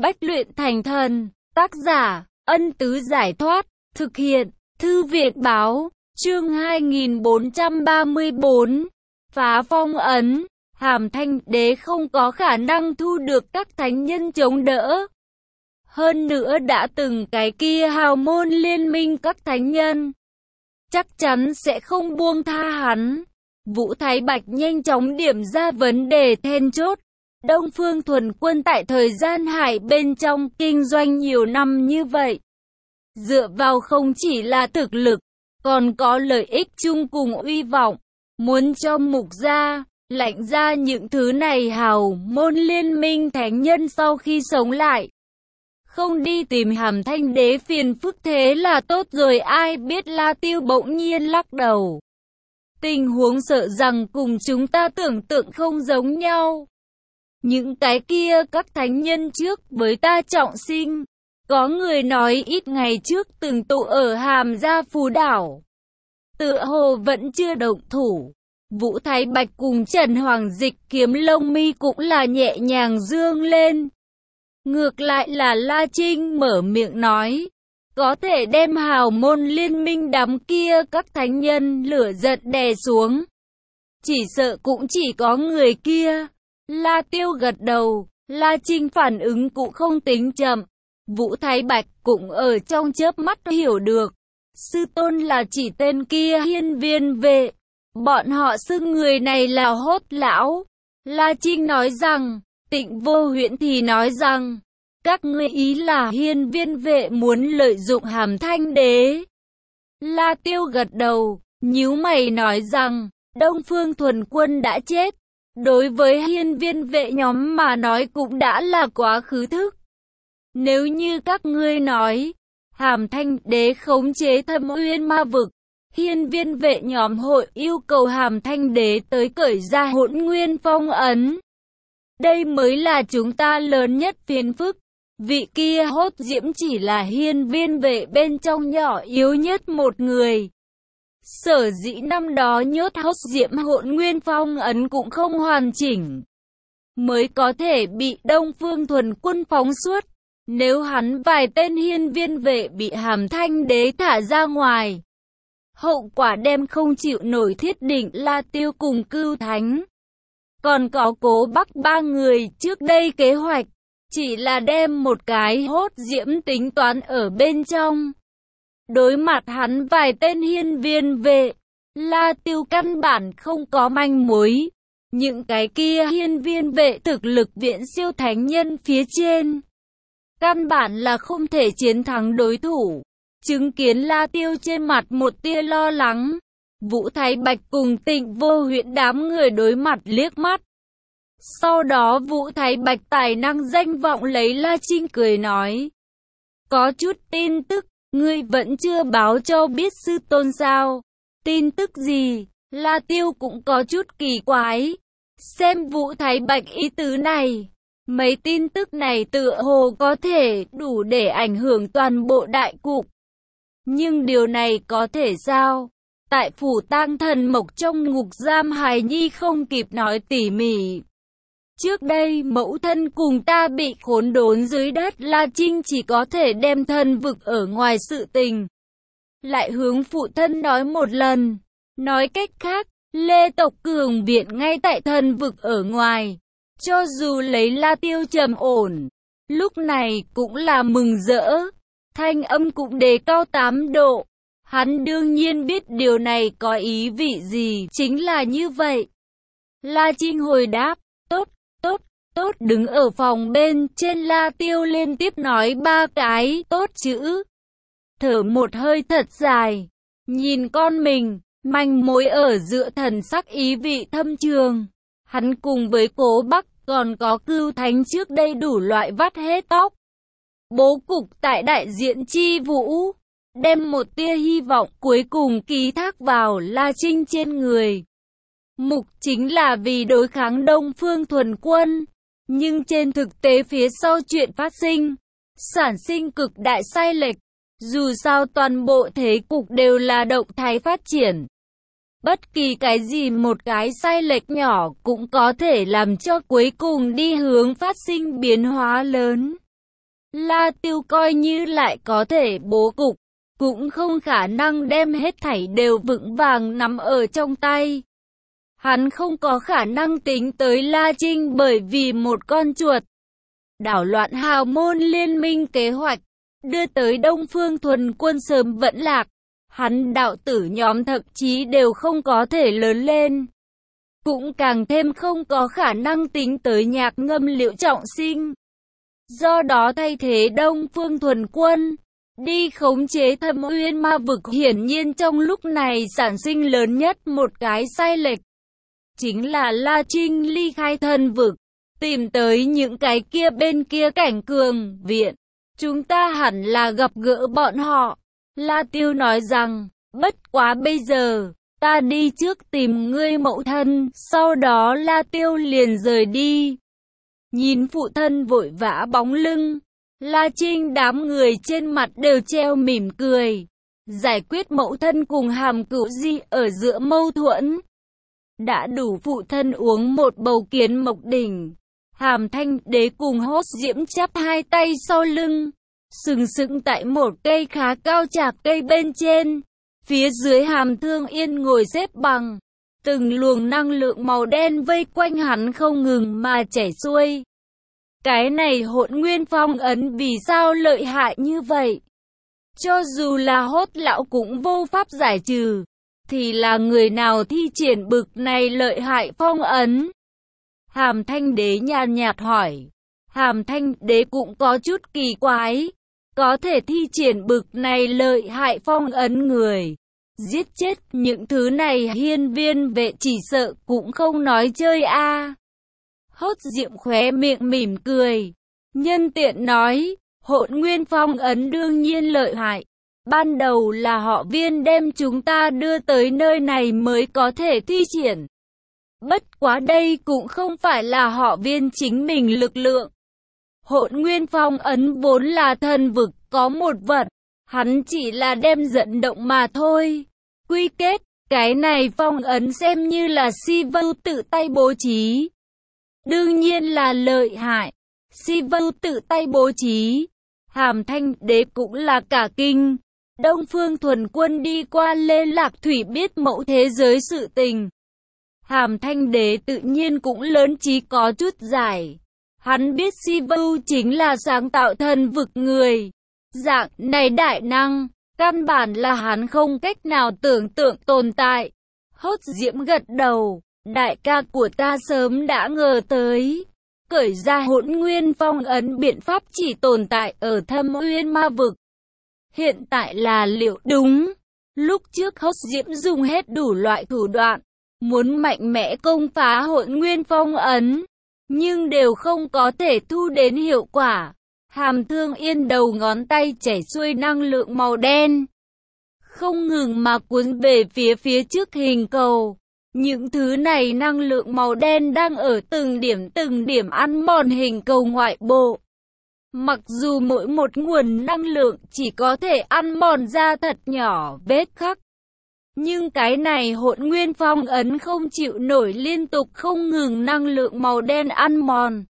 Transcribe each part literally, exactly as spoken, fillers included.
Bách luyện thành thần. Tác giả, Ân Tứ Giải Thoát. Thực hiện, Thư viện Báo. Chương hai nghìn bốn trăm ba mươi bốn. Phá phong ấn. Hàm Thanh Đế không có khả năng thu được các thánh nhân chống đỡ. Hơn nữa đã từng cái kia hào môn liên minh các thánh nhân, chắc chắn sẽ không buông tha hắn. Vũ Thái Bạch nhanh chóng điểm ra vấn đề then chốt. Đông Phương Thuần Quân tại thời gian hải bên trong kinh doanh nhiều năm như vậy, dựa vào không chỉ là thực lực, còn có lợi ích chung cùng uy vọng. Muốn cho Mục gia, Lãnh gia những thứ này hào môn liên minh thánh nhân sau khi sống lại, không đi tìm Hàm Thanh Đế phiền phức thế là tốt rồi. Ai biết La Tiêu bỗng nhiên lắc đầu. Tình huống sợ rằng cùng chúng ta tưởng tượng không giống nhau. Những cái kia các thánh nhân trước với ta trọng sinh, có người nói ít ngày trước từng tụ ở Hàm Gia Phù Đảo, tựa hồ vẫn chưa động thủ. Vũ Thái Bạch cùng Trần Hoàng Dịch kiếm lông mi cũng là nhẹ nhàng dương lên. Ngược lại là La Trinh mở miệng nói, có thể đem hào môn liên minh đám kia các thánh nhân lửa giận đè xuống, chỉ sợ cũng chỉ có người kia. La Tiêu gật đầu, La Trinh phản ứng cũng không tính chậm. Vũ Thái Bạch cũng ở trong chớp mắt hiểu được, sư tôn là chỉ tên kia Hiên Viên Vệ, bọn họ xưng người này là Hốt lão. La Trinh nói rằng, Tịnh Vô Huyễn thì nói rằng, các ngươi ý là Hiên Viên Vệ muốn lợi dụng Hàm Thanh Đế. La Tiêu gật đầu, nhíu mày nói rằng, Đông Phương Thuần Quân đã chết, đối với Hiên Viên Vệ nhóm mà nói cũng đã là quá khứ thức. Nếu như các ngươi nói, Hàm Thanh Đế khống chế Thâm Uyên Ma Vực, Hiên Viên Vệ nhóm hội yêu cầu Hàm Thanh Đế tới cởi ra Hỗn Nguyên phong ấn. Đây mới là chúng ta lớn nhất phiền phức. Vị kia Hốt Diễm chỉ là Hiên Viên Vệ bên trong nhỏ yếu nhất một người. Sở dĩ năm đó nhốt Hốt Diễm Hỗn Nguyên phong ấn cũng không hoàn chỉnh, mới có thể bị Đông Phương Thuần Quân phóng xuất. Nếu hắn vài tên Hiên Viên Vệ bị Hàm Thanh Đế thả ra ngoài, hậu quả đem không chịu nổi. Thiết Định, La Tiêu cùng Cưu Thánh, còn có Cố Bắc ba người trước đây kế hoạch, chỉ là đem một cái Hốt Diễm tính toán ở bên trong. Đối mặt hắn vài tên Hiên Viên Vệ, La Tiêu căn bản không có manh mối. Những cái kia Hiên Viên Vệ thực lực viễn siêu thánh nhân phía trên, căn bản là không thể chiến thắng đối thủ. Chứng kiến La Tiêu trên mặt một tia lo lắng, Vũ Thái Bạch cùng Tịnh Vô Huyễn đám người đối mặt liếc mắt. Sau đó Vũ Thái Bạch tài năng danh vọng lấy La Trinh cười nói, có chút tin tức, ngươi vẫn chưa báo cho biết sư tôn sao? Tin tức gì? La Tiêu cũng có chút kỳ quái. Xem Vũ Thái Bạch ý tứ này, mấy tin tức này tựa hồ có thể đủ để ảnh hưởng toàn bộ đại cục. Nhưng điều này có thể sao? Tại phủ tang thần mộc trong ngục giam, hài nhi không kịp nói tỉ mỉ. Trước đây mẫu thân cùng ta bị khốn đốn dưới đất, La Trinh chỉ có thể đem thân vực ở ngoài sự tình lại hướng phụ thân nói một lần. Nói cách khác, Lê tộc cường viện ngay tại thân vực ở ngoài. Cho dù lấy La Tiêu trầm ổn, lúc này cũng là mừng rỡ. Thanh âm cũng đề cao tám độ. Hắn đương nhiên biết điều này có ý vị gì, chính là như vậy. La Trinh hồi đáp, tốt, tốt, tốt. Đứng ở phòng bên trên, La Tiêu liên tiếp nói ba cái tốt chữ. Thở một hơi thật dài, nhìn con mình, manh mối ở giữa thần sắc ý vị thâm trường. Hắn cùng với Cố Bắc còn có Cưu Thánh trước đây đủ loại vắt hết tóc. Bố cục tại đại diện chi vũ, đem một tia hy vọng cuối cùng ký thác vào La Trinh trên người. Mục chính là vì đối kháng Đông Phương Thuần Quân. Nhưng trên thực tế phía sau chuyện phát sinh, sản sinh cực đại sai lệch. Dù sao toàn bộ thế cục đều là động thái phát triển. Bất kỳ cái gì một cái sai lệch nhỏ cũng có thể làm cho cuối cùng đi hướng phát sinh biến hóa lớn. La Tiêu coi như lại có thể bố cục, cũng không khả năng đem hết thảy đều vững vàng nắm ở trong tay. Hắn không có khả năng tính tới La Trinh bởi vì một con chuột. Đảo loạn hào môn liên minh kế hoạch, đưa tới Đông Phương Thuần Quân sớm vẫn lạc. Hắn đạo tử nhóm thậm chí đều không có thể lớn lên. Cũng càng thêm không có khả năng tính tới Nhạc Ngâm Liễu trọng sinh. Do đó thay thế Đông Phương Thuần Quân, đi khống chế Thâm Uyên Ma vực, hiển nhiên trong lúc này sản sinh lớn nhất một cái sai lệch. Chính là La Trinh ly khai thần vực, tìm tới những cái kia bên kia cảnh cường viện. Chúng ta hẳn là gặp gỡ bọn họ. La Tiêu nói rằng, bất quá bây giờ, ta đi trước tìm ngươi mẫu thân, sau đó La Tiêu liền rời đi. Nhìn phụ thân vội vã bóng lưng, La Trinh đám người trên mặt đều treo mỉm cười. Giải quyết mẫu thân cùng Hàm Cửu Di ở giữa mâu thuẫn. Đã đủ phụ thân uống một bầu kiến mộc đỉnh. Hàm Thanh Đế cùng Hốt Diễm chắp hai tay sau lưng, sừng sững tại một cây khá cao chạc cây bên trên. Phía dưới Hàm Thương Yên ngồi xếp bằng, từng luồng năng lượng màu đen vây quanh hắn không ngừng mà chảy xuôi. Cái này Hỗn Nguyên Phong ấn vì sao lợi hại như vậy? Cho dù là Hốt lão cũng vô pháp giải trừ, thì là người nào thi triển bực này lợi hại phong ấn? Hàm Thanh Đế nhàn nhạt hỏi. Hàm Thanh Đế cũng có chút kỳ quái, có thể thi triển bực này lợi hại phong ấn người, giết chết những thứ này hiên viên vệ chỉ sợ cũng không nói chơi a. À. Hốt Diệm khóe miệng mỉm cười, nhân tiện nói, Hỗn Nguyên Phong ấn đương nhiên lợi hại. Ban đầu là họ Viên đem chúng ta đưa tới nơi này mới có thể thi triển. Bất quá đây cũng không phải là họ Viên chính mình lực lượng. Hỗn Nguyên Phong ấn vốn là thần vực có một vật, hắn chỉ là đem dẫn động mà thôi. Quy kết, cái này phong ấn xem như là Si Vưu tự tay bố trí. Đương nhiên là lợi hại. Si Vưu tự tay bố trí. Hàm Thanh Đế cũng là cả kinh. Đông Phương Thuần Quân đi qua Lê Lạc Thủy biết mẫu thế giới sự tình. Hàm Thanh Đế tự nhiên cũng lớn trí có chút giải. Hắn biết Si Vưu chính là sáng tạo thần vực người. Dạng này đại năng, căn bản là hắn không cách nào tưởng tượng tồn tại. Hốt Diễm gật đầu, đại ca của ta sớm đã ngờ tới. Cởi ra Hỗn Nguyên Phong ấn biện pháp chỉ tồn tại ở Thâm Uyên Ma vực. Hiện tại là liệu đúng. Lúc trước Hốt Diễm dùng hết đủ loại thủ đoạn, muốn mạnh mẽ công phá Hỗn Nguyên Phong ấn, nhưng đều không có thể thu đến hiệu quả. Hàm Thương Yên đầu ngón tay chảy xuôi năng lượng màu đen, không ngừng mà cuốn về phía phía trước hình cầu. Những thứ này năng lượng màu đen đang ở từng điểm từng điểm ăn mòn hình cầu ngoại bộ. Mặc dù mỗi một nguồn năng lượng chỉ có thể ăn mòn ra thật nhỏ vết khắc, nhưng cái này Hỗn Nguyên Phong ấn không chịu nổi liên tục không ngừng năng lượng màu đen ăn mòn.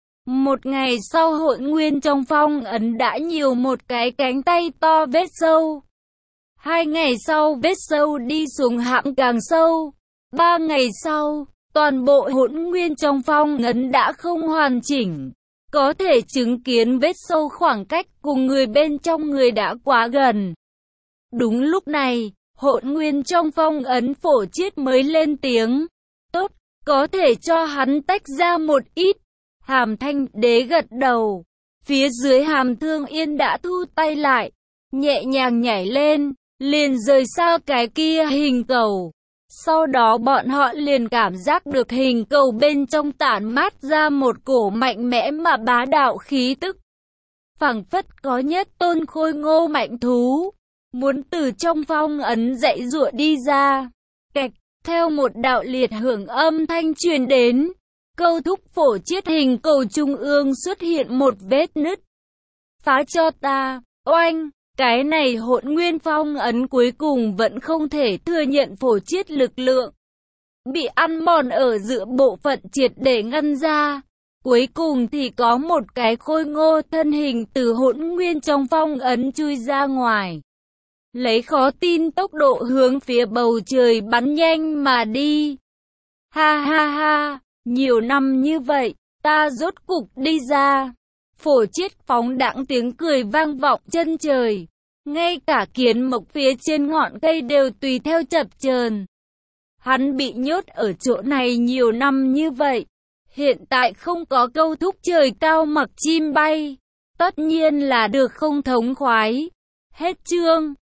Một ngày sau Hỗn Nguyên trong phong ấn đã nhiều một cái cánh tay to vết sâu. Hai ngày sau vết sâu đi xuống hãm càng sâu. Ba ngày sau, toàn bộ Hỗn Nguyên trong phong ấn đã không hoàn chỉnh. Có thể chứng kiến vết sâu khoảng cách cùng người bên trong người đã quá gần. Đúng lúc này, Hỗn Nguyên trong phong ấn Phổ Chiết mới lên tiếng. Tốt, có thể cho hắn tách ra một ít. Hàm Thanh Đế gật đầu. Phía dưới Hàm Thương Yên đã thu tay lại, nhẹ nhàng nhảy lên, liền rời xa cái kia hình cầu. Sau đó bọn họ liền cảm giác được hình cầu bên trong tản mát ra một cổ mạnh mẽ mà bá đạo khí tức. Phảng phất có nhất tôn khôi ngô mạnh thú, muốn từ trong phong ấn dậy giụa đi ra. Kệch, theo một đạo liệt hưởng âm thanh truyền đến, câu thúc Phổ Chiết hình cầu trung ương xuất hiện một vết nứt. Phá cho ta, oanh! Cái này Hỗn Nguyên Phong ấn cuối cùng vẫn không thể thừa nhận Phổ Chiết lực lượng. Bị ăn mòn ở giữa bộ phận triệt để ngăn ra. Cuối cùng thì có một cái khôi ngô thân hình từ hỗn nguyên trong phong ấn chui ra ngoài. Lấy khó tin tốc độ hướng phía bầu trời bắn nhanh mà đi. Ha ha ha, nhiều năm như vậy, ta rốt cục đi ra. Phổ Chiết phóng đãng tiếng cười vang vọng chân trời. Ngay cả kiến mộc phía trên ngọn cây đều tùy theo chập chờn. Hắn bị nhốt ở chỗ này nhiều năm như vậy. Hiện tại không có câu thúc trời cao mặc chim bay. Tất nhiên là được không thống khoái. Hết chương.